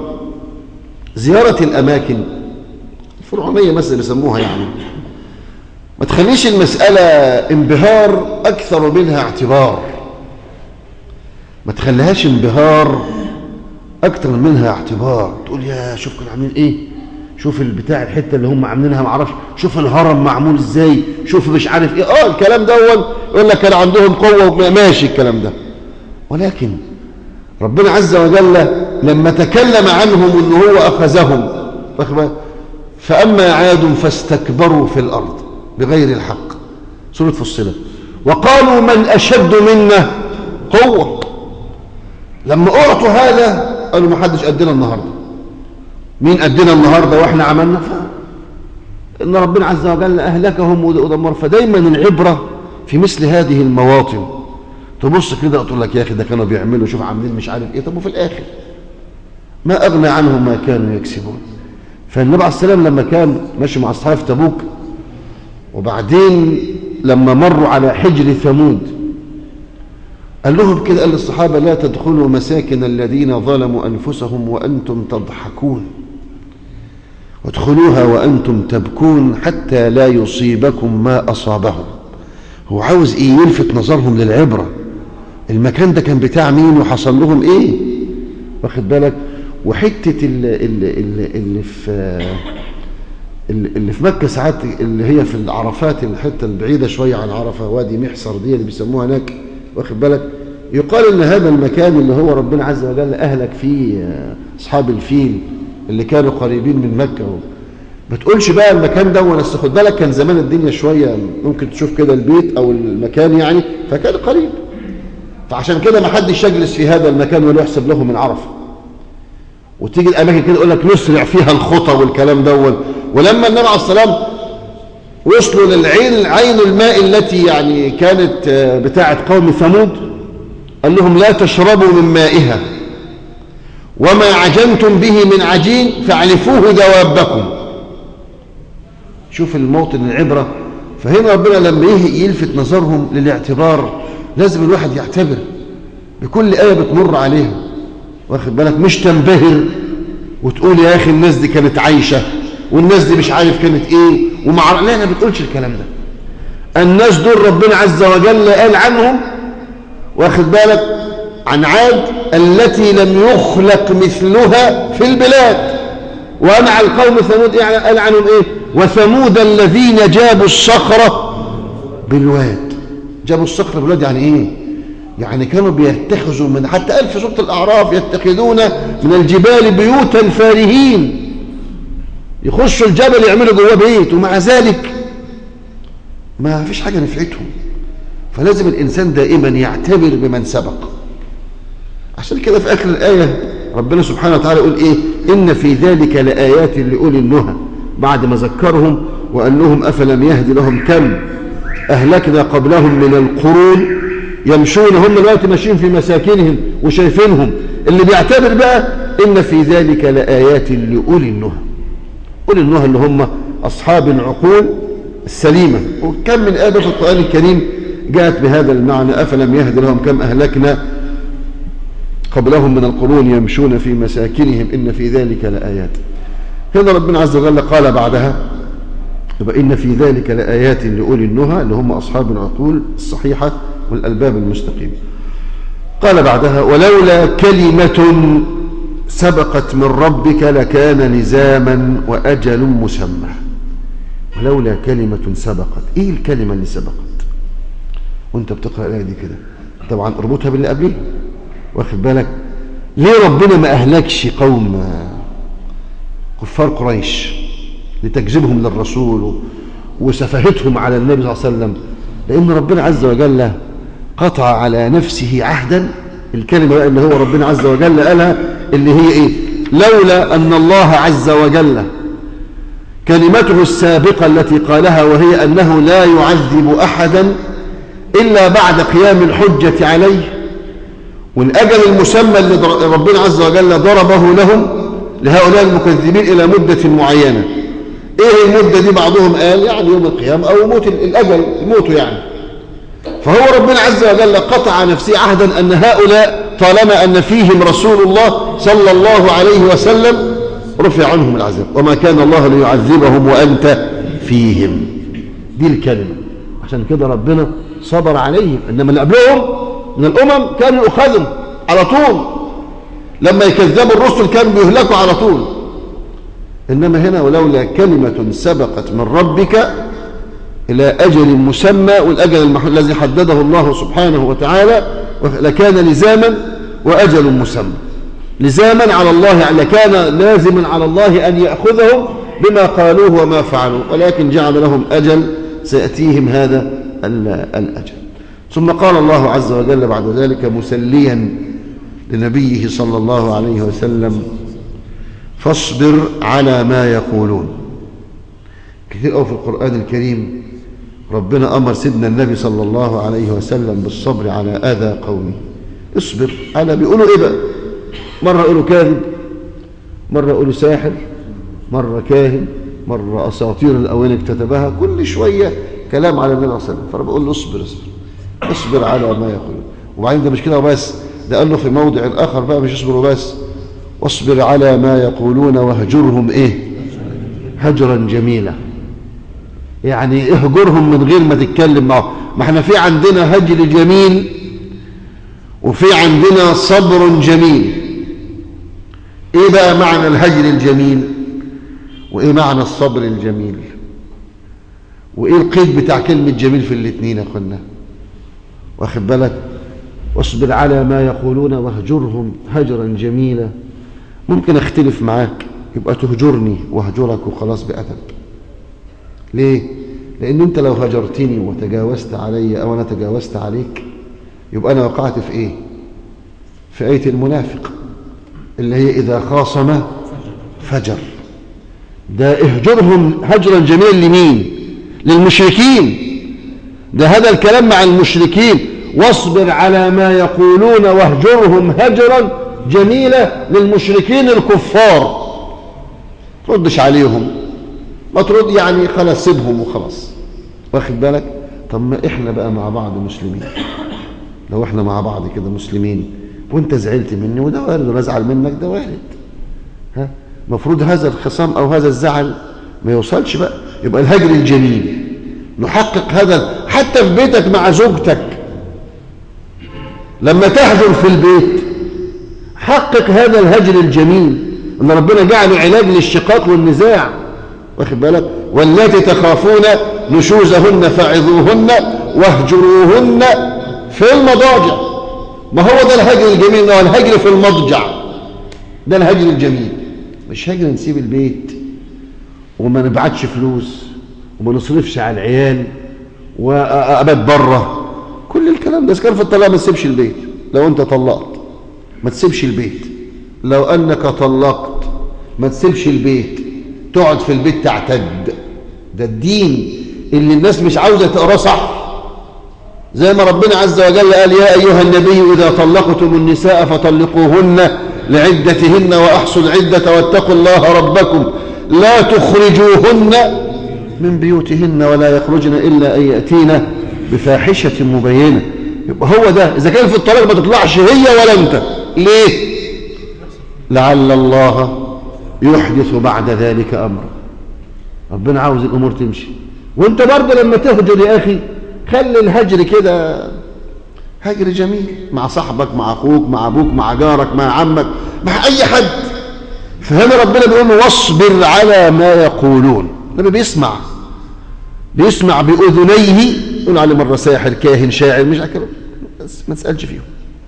زيارة الأماكن الفرعونية مثلا بيسموها يعني ما تخليش المسألة انبهار أكثر منها اعتبار، ما تخليهاش انبهار أكثر منها اعتبار. تقول يا شوف كانوا عاملين إيه، شوف البتاع الحتة اللي هم عاملينها معرفش، شوف الهرم معمول إزاي، شوف مش عارف إيه. آه الكلام ده يقول لك كان عندهم قوة، ماشي الكلام ده. ولكن ربنا عز وجل لما تكلم عنهم إن هو أخذهم فأما عاد فاستكبروا في الأرض بغير الحق، سورة فصلت، وقالوا من أشد منا قوة. لما أعطوا هذا قالوا ما حدش قدنا النهاردة. مين قدنا النهاردة وإحنا عملنا؟ إن ربنا عز وجل أهلكهم ودمر. فدايما العبرة في مثل هذه المواطن. تبص كده تقول لك يا أخي ده كانوا بيعملوا شوف عاملين مش عارف إيه، طب وفي الآخر ما أغنى عنهم ما كانوا يكسبون. فالنبي عليه السلام لما كان ماشي مع أصحاب تبوك وبعدين لما مروا على حجر ثمود قال لهم كده، قال للصحابة لا تدخلوا مساكن الذين ظلموا أنفسهم وأنتم تضحكون وادخلوها وأنتم تبكون حتى لا يصيبكم ما أصابهم. هو عاوز إيه؟ يلفت نظرهم للعبرة. المكان ده كان بتاع مين وحصل لهم إيه، واخد بالك. وحتة اللي, اللي, اللي في اللي في مكة ساعات اللي هي في العرفات الحتة البعيدة شوية عن عرفة، وادي محصر دي اللي بيسموها هناك، واخد بالك. يقال ان هذا المكان اللي هو ربنا عز وجل اهلك فيه اصحاب الفيل اللي كانوا قريبين من مكة. ما تقولش بقى المكان ده ونس، خد بالك كان زمان الدنيا شوية ممكن تشوف كده البيت او المكان يعني فكان قريب، فعشان كده ما حدش يجلس في هذا المكان ولا يحسب له من عرفة. وتيجي الاماكن كده يقول لك نسرع فيها الخطى والكلام دول. ولما النبي عليه السلام وصلوا للعين عين الماء التي يعني كانت بتاعه قوم ثمود قال لهم لا تشربوا من مائها وما عجنتم به من عجين فاعلفوه دوابكم. شوف الموطن العبرة. فهنا ربنا لما يلفت نظرهم للاعتبار لازم الواحد يعتبر بكل آية بتمر عليها، واخد بالك، مش تنبهر وتقول يا أخي الناس دي كانت عايشة والناس دي مش عارف كانت إيه ومع... لا، أنا بتقولش الكلام ده. الناس دول ربنا عز وجل قال عنهم، واخد بالك، عن عاد التي لم يخلق مثلها في البلاد. ومع القوم ثمود قال عنهم إيه؟ وثمود الذين جابوا الصخرة بالواد. جابوا الصخرة بالواد يعني ايه؟ يعني كانوا بيتخذوا من، حتى قال في سورة الأعراف يتخذون من الجبال بيوتا فارهين، يخشوا الجبل يعملوا جواه بيت، ومع ذلك ما فيش حاجة نفعتهم. فلازم الإنسان دائما يعتبر بمن سبق. عشان كده في آخر الآية ربنا سبحانه وتعالى يقول إيه؟ إن في ذلك لآيات لأولي النهى، بعد ما ذكرهم وقال لهم أفلم يهدي لهم كم أهلكنا قبلهم من القرون يمشون، هم دلوقتي ماشيين في مساكنهم وشايفينهم. اللي بيعتبر بقى إن في ذلك لآيات لأولي النهى. أولي النهى اللي هم أصحاب العقول السليمة. وكم من آية في القرآن الكريم جاءت بهذا المعنى، أفلم يهد لهم كم أهلكنا قبلهم من القرون يمشون في مساكنهم إن في ذلك لآيات. هنا ربنا عز وجل قال بعدها يبقى إن في ذلك لآيات لأولي النهى اللي هم أصحاب العقول الصحيحة والألباب المستقيمة. قال بعدها ولولا كلمة سبقت من ربك لكان لزاما وأجل مسمى. ولولا كلمة سبقت، إيه الكلمة اللي سبقت؟ وانت بتقرأ الآية دي كده طبعا اربطها باللي قبلها، واخد بالك؟ ليه ربنا ما أهلكش قوم كفار قريش لتكذبهم للرسول وسفهتهم على النبي صلى الله عليه وسلم؟ لأن ربنا عز وجل قطع على نفسه عهدا. الكلمة بقى اللي هو ربنا عز وجل قالها اللي هي إيه؟ لولا أن الله عز وجل كلمته السابقة التي قالها، وهي أنه لا يعذب أحدا إلا بعد قيام الحجة عليه، والأجل المسمى اللي ربنا عز وجل ضربه لهم لهؤلاء المكذبين إلى مدة معينة. إيه المدة دي؟ بعضهم قال يعني يوم القيامة أو موت الأجل، يموتوا يعني. فهو ربنا عز وجل قطع نفسه عهدا أن هؤلاء طالما أن فيهم رسول الله صلى الله عليه وسلم رفع عنهم العذاب، وما كان الله ليعذبهم وأنت فيهم. دي الكلمة. عشان كده ربنا صبر عليهم. إنما اللي قبلهم من الأمم كانوا يؤخذهم على طول، لما يكذبوا الرسل كانوا بيهلكوا على طول. إنما هنا ولولا كلمة سبقت من ربك إلى أجل مسمى، والأجل الذي حدده الله سبحانه وتعالى لكان لزاما وأجل مسمى. لزاما على الله، لكان لازما على الله أن يأخذهم بما قالوه وما فعلوا، ولكن جعل لهم أجل سيأتيهم هذا الأجل. ثم قال الله عز وجل بعد ذلك مسليا لنبيه صلى الله عليه وسلم فاصبر على ما يقولون. كثير أوي في القرآن الكريم ربنا أمر سيدنا النبي صلى الله عليه وسلم بالصبر على أذى قومه. اصبر على، بيقولوا إيه بقى؟ مرة يقولوا كاذب، مرة يقولوا ساحر، مرة كاهن، مرة أساطير الأوان اكتتبها، كل شوية كلام على النبي صلى الله عليه وسلم. فربنا بيقول له اصبر اصبر اصبر على ما يقولون. وبعدين ده مش كده وبس، ده قال له في موضع آخر بقى مش اصبروا بس، واصبر على ما يقولون واهجرهم ايه؟ هجرا جميلا. يعني اهجرهم من غير ما تتكلم معهم. ما احنا في عندنا هجر جميل وفي عندنا صبر جميل. ايه بقى معنى الهجر الجميل وايه معنى الصبر الجميل؟ وايه القيد بتاع كلمة جميل في الاثنين يا اخوانا؟ واخد بالك؟ واصبر على ما يقولون واهجرهم هجرا جميلا. ممكن اختلف معاك يبقى تهجرني واهجرك وخلاص بأدب. ليه؟ لان انت لو هجرتني وتجاوزت علي او انا تجاوزت عليك يبقى انا وقعت في ايه؟ في آية المنافق اللي هي اذا خاصم فجر. ده اهجرهم هجرا جميلا لمين؟ للمشركين. ده هذا الكلام مع المشركين. واصبر على ما يقولون واهجرهم هجرا جميلا للمشركين الكفار. تردش عليهم، ما ترد يعني خلاص سيبهم وخلاص. واخد بالك؟ طب ما احنا بقى مع بعض مسلمين، لو احنا مع بعض كده مسلمين وانت زعلت مني وده وارد ولا ازعل منك ده وارد، ها المفروض هذا الخصام او هذا الزعل ما يوصلش بقى. يبقى الهجر الجميل نحقق هذا حتى في بيتك مع زوجتك. لما تهجر في البيت حقق هذا الهجر الجميل ان ربنا جعله علاج للشقاق والنزاع. واخد بالك؟ واللاتي تخافون نشوزهن فعظوهن واهجروهن في المضاجع. ما هو ده الهجر الجميل، هو الهجر في المضجع، ده الهجر الجميل. مش هجر نسيب البيت وما نبعتش فلوس وما نصرفش على العيال وابات بره، كل الكلام ده. كان في الطلاق ما تسيبش البيت. لو انت طلقت ما تسيبش البيت، لو انك طلقت ما تسيبش البيت، تقعد في البيت تعتد. ده الدين اللي الناس مش عاوزه تقراه صح. زي ما ربنا عز وجل قال: يا ايها النبي اذا طلقتم النساء فطلقوهن لعدتهن واحصوا العده واتقوا الله ربكم لا تخرجوهن من بيوتهن ولا يخرجن الا ان ياتين بفاحشه مبينه. يبقى هو ده. اذا كان في الطلاق ما تطلعش هي ولا انت. ليه؟ لعل الله يحدث بعد ذلك امرا. ربنا عاوز الامور تمشي. وانت برضه لما تهجر يا اخي خلي الهجر كده هجر جميل، مع صاحبك، مع اخوك، مع ابوك، مع جارك، مع عمك، مع اي حد. فهنا ربنا بيقول له: واصبر على ما يقولون. النبي بيسمع بيسمع باذنيه. يقول عليه مره ساحر، كاهن، شاعر، مش عارف، بس ما تسالش فيهم،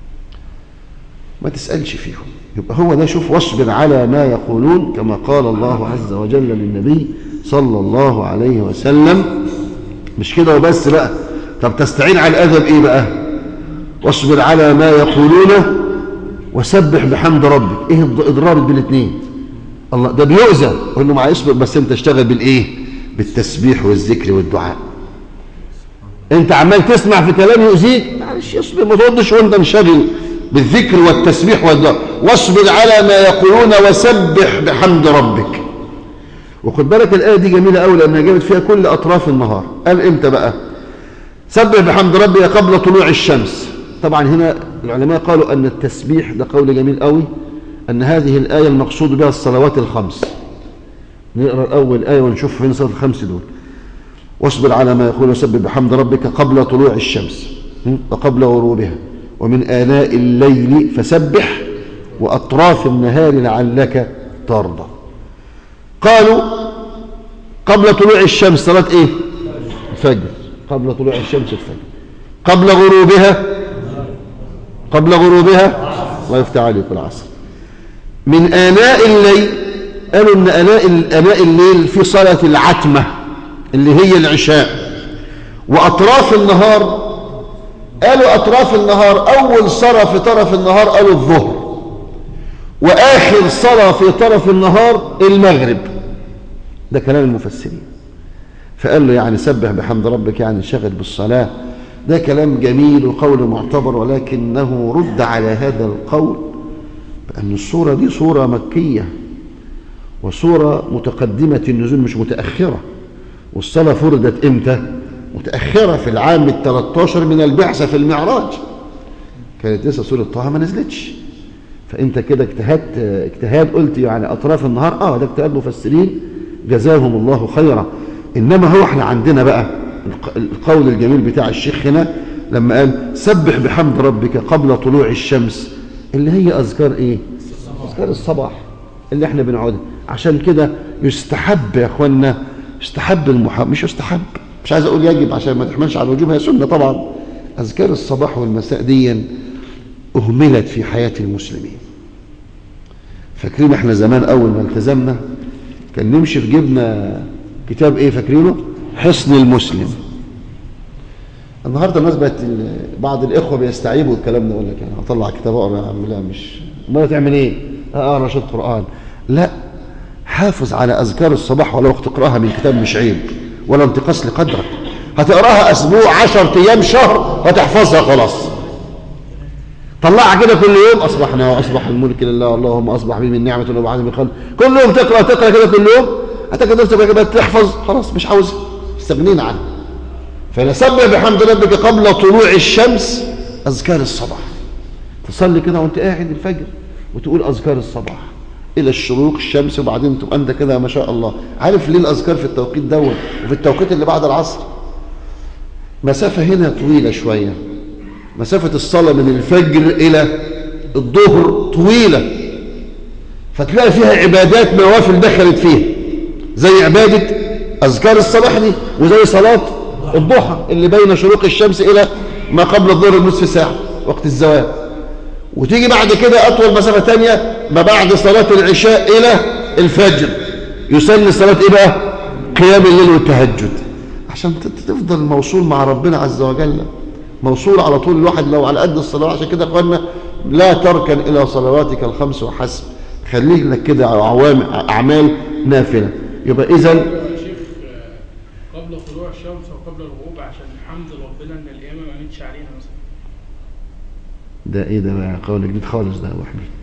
ما تسالش فيهم. يبقى هو ده. شوف: واصبر على ما يقولون، كما قال الله عز وجل للنبي صلى الله عليه وسلم. مش كده وبس بقى. طب تستعين على الاذى بايه بقى؟ واصبر على ما يقولون وسبح بحمد ربك. ايه اضرار بالاثنين؟ الله ده بيؤذى. قول له: معلش اصبر، بس انت اشتغل بالايه؟ بالتسبيح والذكر والدعاء. انت عمال تسمع في كلام يؤذيك، معلش اصبر، ما تردش وانت انشغل بالذكر والتسبيح والدعاء. واصبر على ما يقولون وسبح بحمد ربك. وخد بالك الايه دي جميله قوي لانها جابت فيها كل اطراف النهار. قال امتى بقى؟ سبح بحمد ربك قبل طلوع الشمس. طبعا هنا العلماء قالوا ان التسبيح ده قول جميل قوي، ان هذه الايه المقصود بها الصلوات الخمس. نقرا الاول ايه ونشوف فين صلاه الخمس دول. واصبر على ما يقول وسبح بحمد ربك قبل طلوع الشمس وقبل غروبها ومن آناء الليل فسبح وأطراف النهار لعلك ترضى. قالوا قبل طلوع الشمس صلاة ايه؟ الفجر. قبل طلوع الشمس الفجر. قبل غروبها قبل غروبها ويفتح عليك العصر. من آناء الليل قالوا ان آناء آناء الليل في صلاة العتمة اللي هي العشاء. وأطراف النهار قالوا أطراف النهار أول صلاة في طرف النهار قالوا الظهر، وآخر صلاة في طرف النهار المغرب. ده كلام المفسرين. فقال له يعني سبح بحمد ربك يعني انشغل بالصلاة. ده كلام جميل وقول معتبر، ولكنه رد على هذا القول بأن الصورة دي صورة مكية وصورة متقدمة النزول مش متأخرة. والصلاة فردت امتى؟ متأخرة في العام الثلاث عشر من البعثة في المعراج. كانت لسه سورة طه ما نزلتش. فانت كده اجتهدت اجتهاد قلت يعني اطراف النهار. اه ده اجتهاد مفسرين جزاهم الله خيرا. انما هو احنا عندنا بقى القول الجميل بتاع الشيخ هنا لما قال سبح بحمد ربك قبل طلوع الشمس، اللي هي اذكار ايه؟ اذكار الصباح اللي احنا بنقعدها. عشان كده يستحب يا اخوانا، يستحب المحب مش يستحب، مش عايز اقول يجب عشان ما تحملش على الوجوب، هي سنه طبعا. اذكار الصباح والمساء دي اهملت في حياه المسلمين. فاكرين احنا زمان اول ما التزمنا كان نمشي في جيبنا كتاب ايه فاكرينه؟ حصن المسلم. النهارده الناس بقت بعض الاخوه بيستعيبوا الكلام ده، يقول لك يعني هطلع كتاب اقرا يا عم. لا مش امال تعمل ايه؟ اقرا شويه قران. لا، حافظ على اذكار الصباح ولو تقراها من كتاب مش عيب ولا انتقاص لقدرك. هتقراها اسبوع عشر ايام شهر هتحفظها خلاص. طلعها كده كل يوم. اصبحنا واصبح الملك لله اللهم اصبح بي من نعمه وبعد من خلق. كل يوم تقرا تقرا كده كل يوم هتجد نفسك بقى تحفظ خلاص، مش عاوز استغنينا عنه. فنسبح بحمد ربك قبل طلوع الشمس اذكار الصباح. تصلي كده وانت قاعد الفجر وتقول اذكار الصباح الى الشروق الشمس، وبعدين تبقى انت كده ما شاء الله. عارف ليه الاذكار في التوقيت دوت وفي التوقيت اللي بعد العصر؟ مسافه هنا طويله شويه. مسافه الصلاه من الفجر الى الظهر طويله، فتلاقي فيها عبادات نوافل دخلت فيها. زي عبادة أذكار الصباح دي، وزي صلاة الضحى اللي بين شروق الشمس إلى ما قبل الظهر بنصف ساعة وقت الزوال. وتيجي بعد كده أطول مسافة تانية ما بعد صلاة العشاء إلى الفجر، يسمي صلاة إيه بقى؟ قيام الليل والتهجد، عشان تفضل موصول مع ربنا عز وجل، موصول على طول. الواحد لو على قد الصلاة، عشان كده قلنا لا تركن إلى صلواتك الخمس وحسب، خليك لك كده عوام أعمال نافلة. يبقى إذن
شيخ قبل طلوع الشمس وقبل الغروب عشان حمد ربنا ان القيامة ما قامتش علينا مثلا.
ده ايه ده بقى؟ قول جديد خالص ده يا ابو حميد.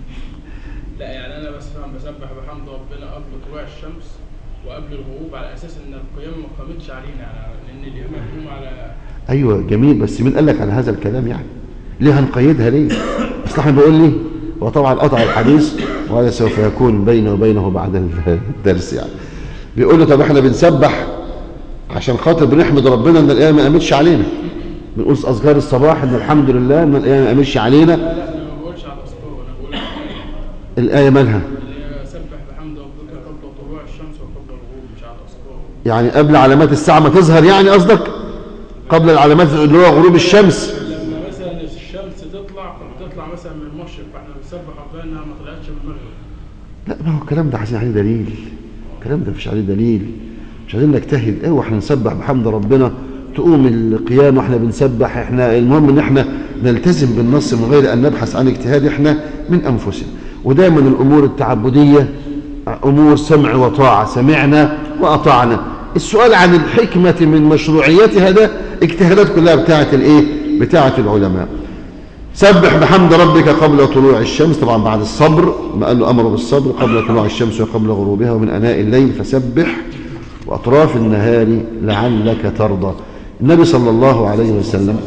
لا يعني انا بس بسبح بحمد ربنا قبل طلوع الشمس وقبل الغروب على اساس ان القيامة ما قامتش علينا، يعني لان القيامة تقوم على.
ايوه جميل، بس مين قال لك على هذا الكلام؟ يعني ليه هنقيدها ليه؟ اصل احنا بيقول لي وطبعا قطع الحديث وهذا سوف يكون بينه وبينه بعد الدرس. يعني بيقول له طب احنا بنسبح عشان خاطر بنحمد ربنا ان الايه ما قامتش علينا، بنقول اذكار الصباح ان الحمد لله ان الايه ما قامتش علينا.
لا لا انا ما بقولش على الاذكار، انا بقول
الايه مالها؟
اللي هي سبح بحمد ربك قبل طلوع الشمس وقبل الغروب، مش على الاذكار.
يعني قبل علامات الساعه ما تظهر، يعني قصدك قبل العلامات اللي هو غروب الشمس.
لما مثلا الشمس تطلع بتطلع مثلا من المشرق، فاحنا بنسبح ربنا انها ما طلعتش من المغرب.
لا ما هو الكلام ده عايزين عليه دليل، الكلام ده مفيش عليه دليل، مش عايزين نجتهد. ايوه احنا نسبح بحمد ربنا، تقوم القيام واحنا بنسبح، احنا المهم ان احنا نلتزم بالنص من غير ان نبحث عن اجتهاد احنا من انفسنا. ودايما الامور التعبديه امور سمع وطاعه، سمعنا واطعنا. السؤال عن الحكمه من مشروعيتها ده اجتهادات كلها بتاعه الايه؟ بتاعه العلماء. سبح بحمد ربك قبل طلوع الشمس، طبعا بعد الصبر، ما قال له امره بالصبر قبل طلوع الشمس وقبل غروبها ومن اناء الليل فسبح واطراف النهار لعلك ترضى. النبي صلى الله عليه وسلم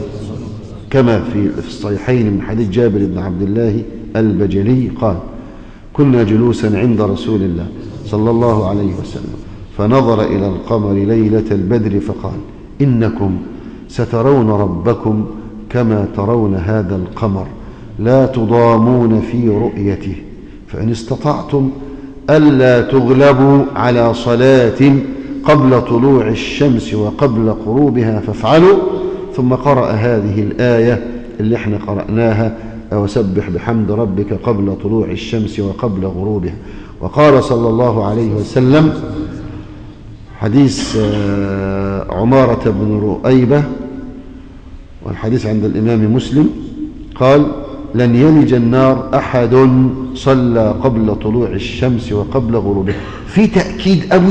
كما في الصحيحين من حديث جابر بن عبد الله البجلي قال: كنا جلوسا عند رسول الله صلى الله عليه وسلم فنظر إلى القمر ليلة البدر فقال: إنكم سترون ربكم كما ترون هذا القمر لا تضامون في رؤيته، فإن استطعتم ألا تغلبوا على صلاة قبل طلوع الشمس وقبل غروبها فافعلوا. ثم قرأ هذه الآية اللي احنا قرأناها: وسبح بحمد ربك قبل طلوع الشمس وقبل غروبها. وقال صلى الله عليه وسلم حديث عمارة بن رؤيبة والحديث عند الإمام مسلم قال: لن يلج النار أحد صلى قبل طلوع الشمس وقبل غروبها. في تأكيد قوي،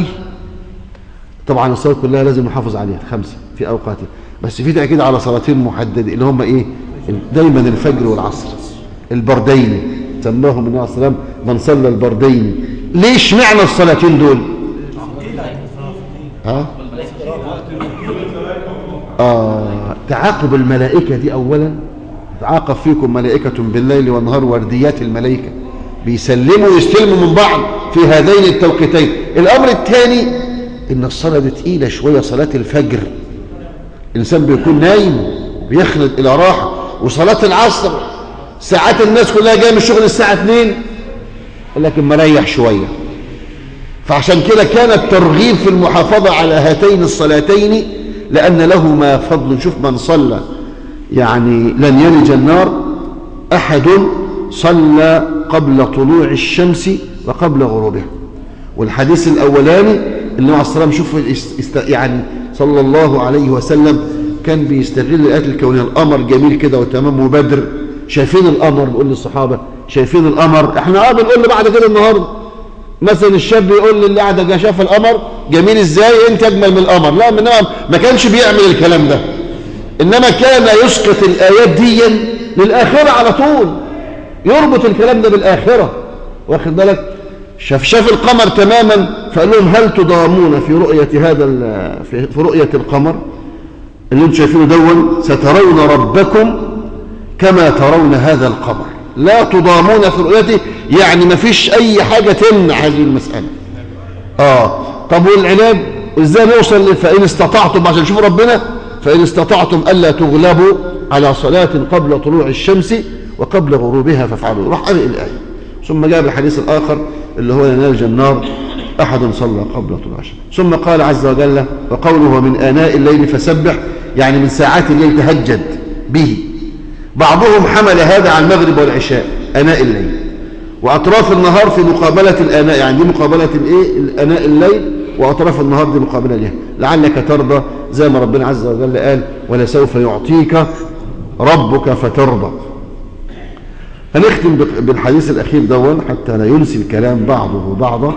طبعا الصلاة كلها لازم نحافظ عليها خمسة في أوقاتها، بس في تأكيد على صلاتين محددة اللي هم إيه؟ دايما الفجر والعصر البردين، سماهم النبي عليه الصلاة والسلام من صلى البردين. ليش معنى الصلاتين دول؟ ها؟ آه تعاقب الملائكة دي أولا، تعاقب فيكم ملائكة بالليل والنهار ورديات الملائكة بيسلموا ويستلموا من بعض في هذين التوقيتين. الأمر الثاني إن الصلاة دي تقيلة شوية، صلاة الفجر الإنسان بيكون نايم بيخلد إلى راحة، وصلاة العصر ساعات الناس كلها جاية من الشغل الساعة اتنين لكن مريح شوية. فعشان كده كان الترغيب في المحافظة على هاتين الصلاتين لأن لهما فضل. شوف من صلى يعني لن يلج النار أحد صلى قبل طلوع الشمس وقبل غروبها. والحديث الأولاني النبي عليه الصلاة والسلام شوف يعني صلى الله عليه وسلم كان بيستغل الآيات الكونية. القمر جميل كده وتمام وبدر، شايفين القمر، بيقول للصحابة شايفين القمر. احنا اه بنقول له بعد كده النهارده مثلا الشاب يقول للي قاعد جا شاف القمر جميل ازاي، انت اجمل من القمر. لا من ما كانش بيعمل الكلام ده، انما كان يسقط الايات دي للاخره على طول، يربط الكلام ده بالاخره، واخد بالك؟ شاف شاف القمر تماما فقال لهم: هل تضامون في رؤيه هذا في رؤيه القمر اللي انتم شايفينه دون؟ سترون ربكم كما ترون هذا القمر لا تضامون في رؤيته، يعني ما فيش اي حاجه تمنع هذه المساله. اه طب والعلاج ازاي نوصل؟ فان استطعتم، عشان نشوف ربنا، فان استطعتم الا تغلبوا على صلاه قبل طلوع الشمس وقبل غروبها فافعلوا. راح قرأ الايه ثم جاء بالحديث الاخر اللي هو لن يلج النار أحد صلى قبل طلوع الشمس. ثم قال عز وجل: وقوله من آناء الليل فسبح، يعني من ساعات الليل تهجد به. بعضهم حمل هذا على المغرب والعشاء، آناء الليل، وأطراف النهار في مقابلة الآناء، يعني دي مقابلة الإيه؟ آناء الليل، وأطراف النهار دي مقابلة لها. لعلك ترضى، زي ما ربنا عز وجل قال: ولسوف يعطيك ربك فترضى. هنختم بالحديث الأخير دون حتى لا ينسي الكلام بعضه بعضا.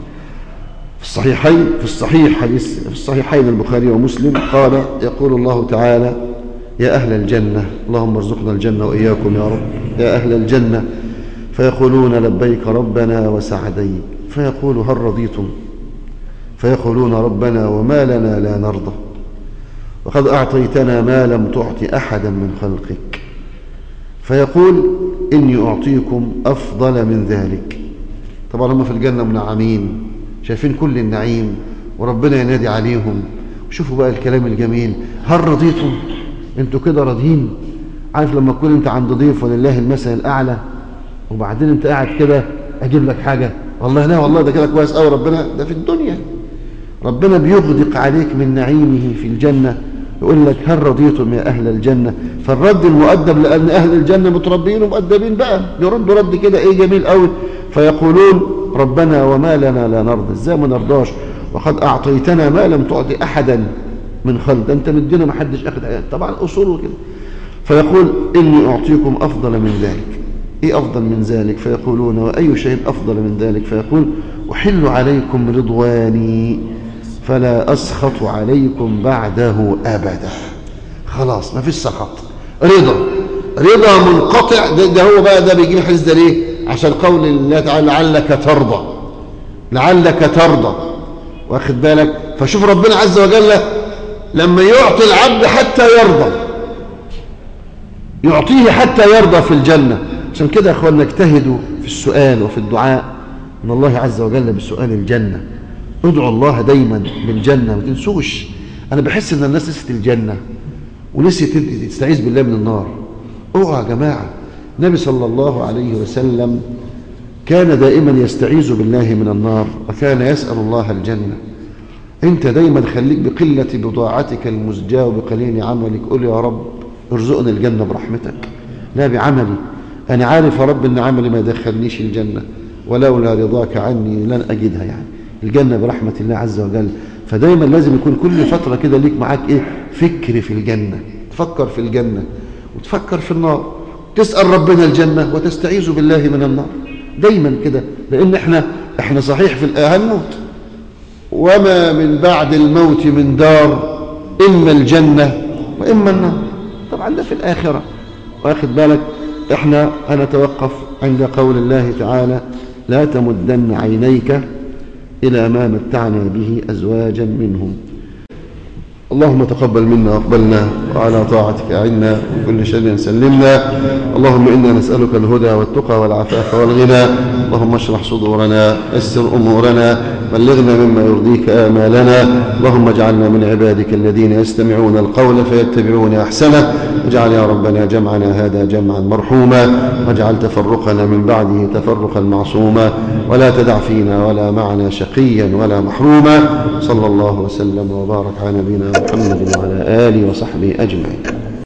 في الصحيحين في الصحيح حديث في الصحيحين البخاري ومسلم قال: يقول الله تعالى: يا أهل الجنة، اللهم ارزقنا الجنة وإياكم يا رب، يا أهل الجنة، فيقولون: لبيك ربنا وسعديك. فيقول: هل رضيتم؟ فيقولون: ربنا وما لنا لا نرضى، وقد أعطيتنا ما لم تعط أحدا من خلقك. فيقول: إني أعطيكم أفضل من ذلك. طبعا هم في الجنة منعمين، شايفين كل النعيم، وربنا ينادي عليهم. وشوفوا بقى الكلام الجميل: هل رضيتم؟ انتوا كده راضيين؟ عارف لما تكون انت عند ضيف ولله المثل الأعلى، وبعدين انت قاعد كده أجيب لك حاجة، والله لا والله ده كده كويس قوي، ربنا ده في الدنيا ربنا بيغدق عليك من نعيمه في الجنة، يقول لك: هل رضيتم يا أهل الجنة؟ فالرد المؤدب، لأن أهل الجنة متربين ومؤدبين بقى، يردوا رد كده إيه جميل قوي. فيقولون: ربنا وما لنا لا نرضى، إزاي ما نرضاش وقد أعطيتنا ما لم تعطي أحدا من خلق، أنت مدينا ما حدش أخذ، طبعا أصول كده. فيقول: إني أعطيكم أفضل من ذلك. إيه أفضل من ذلك؟ فيقولون: وأي شيء أفضل من ذلك؟ فيقول: أحل عليكم رضواني فلا أسخط عليكم بعده أبدا. خلاص ما فيش سخط، رضا، رضا منقطع. ده, ده هو بقى ده بيجيب الحديث ده ليه؟ عشان قول الله تعالى: لعلك ترضى، لعلك ترضى، واخد بالك؟ فشوف ربنا عز وجل لما يعطي العبد حتى يرضى، يعطيه حتى يرضى في الجنة. عشان كده يا اخواننا اجتهدوا في السؤال وفي الدعاء من الله عز وجل بسؤال الجنة. ادعوا الله دايما بالجنة، ما تنسوش. انا بحس ان الناس نسيت الجنة ونسيت تستعيذ بالله من النار. اوعوا يا جماعة، النبي صلى الله عليه وسلم كان دائما يستعيذ بالله من النار، وكان يسأل الله الجنة. انت دايما خليك بقلة بضاعتك المزجاة وبقليل عملك، قول: يا رب ارزقني الجنة برحمتك لا بعملي. انا عارف يا رب ان عملي ما يدخلنيش الجنة، ولولا رضاك عني لن اجدها. يعني الجنة برحمة الله عز وجل. فدايما لازم يكون كل فترة كده ليك معاك ايه؟ فكر في الجنة، تفكر في الجنة وتفكر في النار، تسأل ربنا الجنة وتستعيذ بالله من النار دايما كده. لان احنا احنا صحيح في هنموت، وما من بعد الموت من دار اما الجنة واما النار. طبعا ده في الاخرة، واخد بالك؟ احنا هنتوقف عند قول الله تعالى: لا تمدن عينيك إلى ما متعنا به أزواجا منهم. اللهم تقبل منا واقبلنا، وعلى طاعتك أعنا، وكل شر سلمنا. اللهم إنا نسألك الهدى والتقى والعفاف والغنى. اللهم اشرح صدورنا، يسر أمورنا، بلغنا مما يرضيك آمالنا. اللهم اجعلنا من عبادك الذين يستمعون القول فيتبعون أحسنه. واجعل يا ربنا جمعنا هذا جمعا مرحوما، واجعل تفرقنا من بعده تفرقا معصوما، ولا تدع فينا ولا معنا شقيا ولا محروما. صلى الله وسلم وبارك على نبينا محمد وعلى آله وصحبه أجمعين.